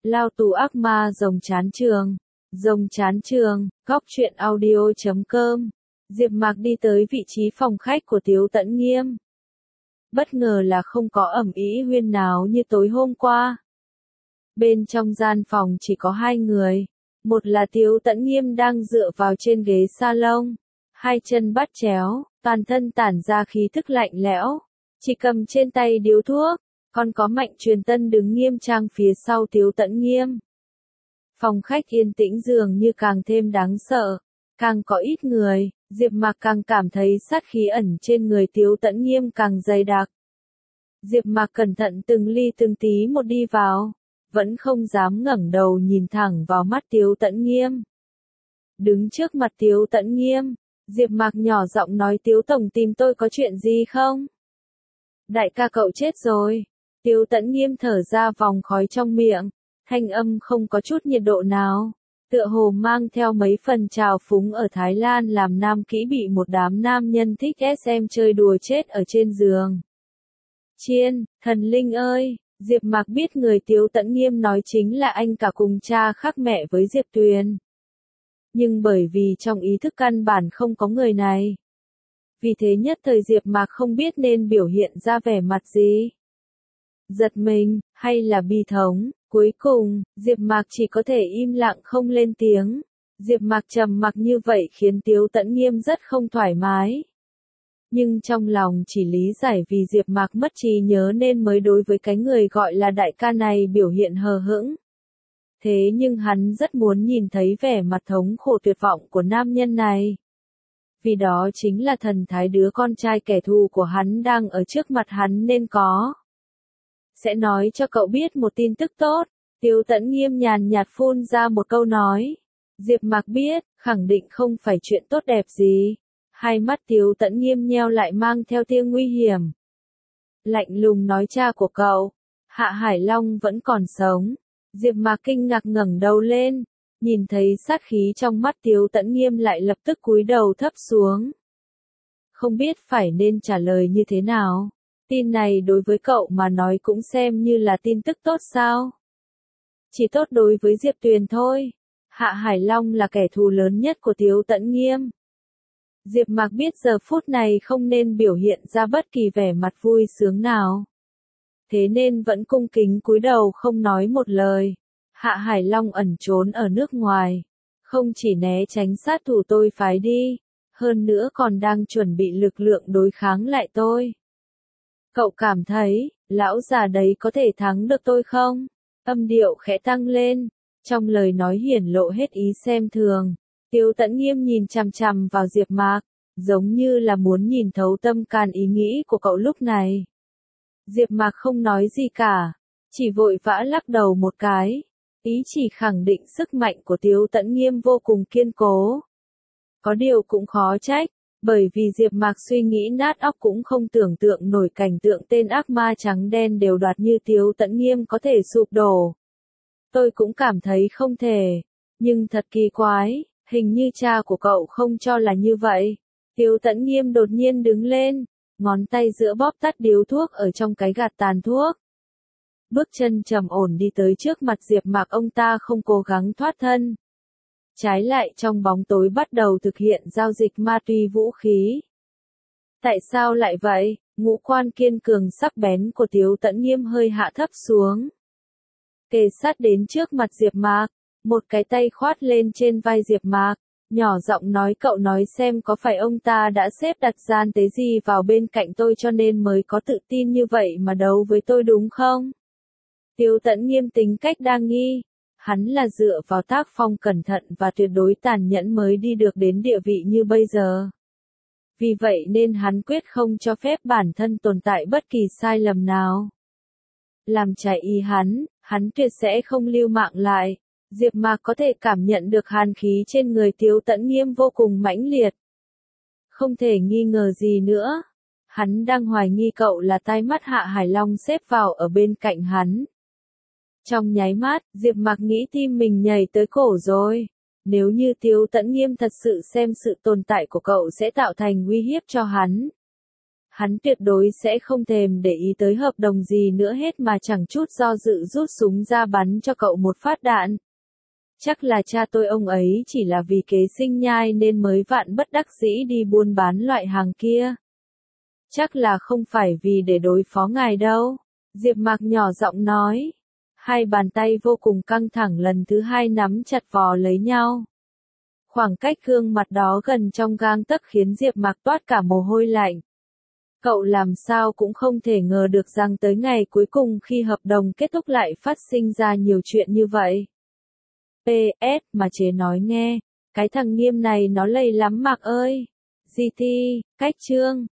Lao tù ác ma rồng chán trường. Rồng chán trường, góc truyện audio.com. Diệp Mạc đi tới vị trí phòng khách của Tiếu Tẫn Nghiêm. Bất ngờ là không có ầm ĩ huyên náo như tối hôm qua. Bên trong gian phòng chỉ có hai người. Một là Tiếu Tẫn Nghiêm đang dựa vào trên ghế salon, hai chân bắt chéo, toàn thân tản ra khí thức lạnh lẽo, chỉ cầm trên tay điếu thuốc, còn có Mạnh Truyền Tân đứng nghiêm trang phía sau Tiếu Tẫn Nghiêm. Phòng khách yên tĩnh dường như càng thêm đáng sợ, càng có ít người, Diệp Mạc càng cảm thấy sát khí ẩn trên người Tiếu Tẫn Nghiêm càng dày đặc. Diệp Mạc cẩn thận từng ly từng tí một đi vào, vẫn không dám ngẩng đầu nhìn thẳng vào mắt Tiếu Tẫn Nghiêm. Đứng trước mặt Tiếu Tẫn Nghiêm, Diệp Mạc nhỏ giọng nói: "Tiếu tổng tìm tôi có chuyện gì không?" "Đại ca cậu chết rồi." Tiếu Tẫn Nghiêm thở ra vòng khói trong miệng, thanh âm không có chút nhiệt độ nào, tựa hồ mang theo mấy phần trào phúng ở Thái Lan làm nam kỹ bị một đám nam nhân thích SM chơi đùa chết ở trên giường. Chiên, thần linh ơi! Diệp Mạc biết người Tiếu Tẫn Nghiêm nói chính là anh cả cùng cha khác mẹ với Diệp Tuyền. Nhưng bởi vì trong ý thức căn bản không có người này. Vì thế nhất thời Diệp Mạc không biết nên biểu hiện ra vẻ mặt gì. Giật mình, hay là bi thống, cuối cùng, Diệp Mạc chỉ có thể im lặng không lên tiếng. Diệp Mạc trầm mặc như vậy khiến Tiếu Tẫn Nghiêm rất không thoải mái. Nhưng trong lòng chỉ lý giải vì Diệp Mạc mất trí nhớ nên mới đối với cái người gọi là đại ca này biểu hiện hờ hững. Thế nhưng hắn rất muốn nhìn thấy vẻ mặt thống khổ tuyệt vọng của nam nhân này. Vì đó chính là thần thái đứa con trai kẻ thù của hắn đang ở trước mặt hắn nên có. Sẽ nói cho cậu biết một tin tức tốt, Tiếu Tẫn Nghiêm nhàn nhạt phun ra một câu nói. Diệp Mạc biết, khẳng định không phải chuyện tốt đẹp gì. Hai mắt Tiếu Tẫn Nghiêm nheo lại mang theo tia nguy hiểm. Lạnh lùng nói: "Cha của cậu, Hạ Hải Long vẫn còn sống." Diệp Mạc kinh ngạc ngẩng đầu lên, nhìn thấy sát khí trong mắt Tiếu Tẫn Nghiêm lại lập tức cúi đầu thấp xuống. Không biết phải nên trả lời như thế nào. Tin này đối với cậu mà nói cũng xem như là tin tức tốt sao? Chỉ tốt đối với Diệp Tuyền thôi. Hạ Hải Long là kẻ thù lớn nhất của Tiếu Tẫn Nghiêm. Diệp Mạc biết giờ phút này không nên biểu hiện ra bất kỳ vẻ mặt vui sướng nào. Thế nên vẫn cung kính cúi đầu không nói một lời. Hạ Hải Long ẩn trốn ở nước ngoài, không chỉ né tránh sát thủ tôi phái đi, hơn nữa còn đang chuẩn bị lực lượng đối kháng lại tôi. Cậu cảm thấy, lão già đấy có thể thắng được tôi không? Âm điệu khẽ tăng lên, trong lời nói hiển lộ hết ý xem thường. Tiếu Tẫn Nghiêm nhìn chằm chằm vào Diệp Mạc, giống như là muốn nhìn thấu tâm can ý nghĩ của cậu lúc này. Diệp Mạc không nói gì cả, chỉ vội vã lắc đầu một cái, ý chỉ khẳng định sức mạnh của Tiếu Tẫn Nghiêm vô cùng kiên cố. Có điều cũng khó trách, bởi vì Diệp Mạc suy nghĩ nát óc cũng không tưởng tượng nổi cảnh tượng tên ác ma trắng đen đều đoạt như Tiếu Tẫn Nghiêm có thể sụp đổ. Tôi cũng cảm thấy không thể, nhưng thật kỳ quái, hình như cha của cậu không cho là như vậy. Tiếu Tẫn Nghiêm đột nhiên đứng lên, ngón tay giữa bóp tắt điếu thuốc ở trong cái gạt tàn thuốc. Bước chân trầm ổn đi tới trước mặt Diệp Mạc, ông ta không cố gắng thoát thân. Trái lại trong bóng tối bắt đầu thực hiện giao dịch ma túy vũ khí. Tại sao lại vậy? Ngũ quan kiên cường sắc bén của Tiếu Tẫn Nghiêm hơi hạ thấp xuống. Kề sát đến trước mặt Diệp Mạc, một cái tay khoát lên trên vai Diệp Mạc, nhỏ giọng nói: "Cậu nói xem có phải ông ta đã xếp đặt gian tế gì vào bên cạnh tôi cho nên mới có tự tin như vậy mà đấu với tôi đúng không?" Tiếu Tẫn Nghiêm tính cách đa nghi. Hắn là dựa vào tác phong cẩn thận và tuyệt đối tàn nhẫn mới đi được đến địa vị như bây giờ. Vì vậy nên hắn quyết không cho phép bản thân tồn tại bất kỳ sai lầm nào. Làm trái ý hắn tuyệt sẽ không lưu mạng lại. Diệp Mạc có thể cảm nhận được hàn khí trên người Tiếu Tẫn Nghiêm vô cùng mãnh liệt. Không thể nghi ngờ gì nữa. Hắn đang hoài nghi cậu là tai mắt Hạ Hải Long xếp vào ở bên cạnh hắn. Trong nháy mắt, Diệp Mạc nghĩ tim mình nhảy tới cổ rồi. Nếu như Tiếu Tẫn Nghiêm thật sự xem sự tồn tại của cậu sẽ tạo thành uy hiếp cho hắn. Hắn tuyệt đối sẽ không thèm để ý tới hợp đồng gì nữa hết mà chẳng chút do dự rút súng ra bắn cho cậu một phát đạn. Chắc là cha tôi ông ấy chỉ là vì kế sinh nhai nên mới vạn bất đắc dĩ đi buôn bán loại hàng kia. Chắc là không phải vì để đối phó ngài đâu. Diệp Mạc nhỏ giọng nói. Hai bàn tay vô cùng căng thẳng lần thứ hai nắm chặt vò lấy nhau. Khoảng cách gương mặt đó gần trong gang tấc khiến Diệp Mạc toát cả mồ hôi lạnh. Cậu làm sao cũng không thể ngờ được rằng tới ngày cuối cùng khi hợp đồng kết thúc lại phát sinh ra nhiều chuyện như vậy. PS, mà chế nói nghe, cái thằng Nghiêm này nó lầy lắm Mạc ơi. GT, cách chương.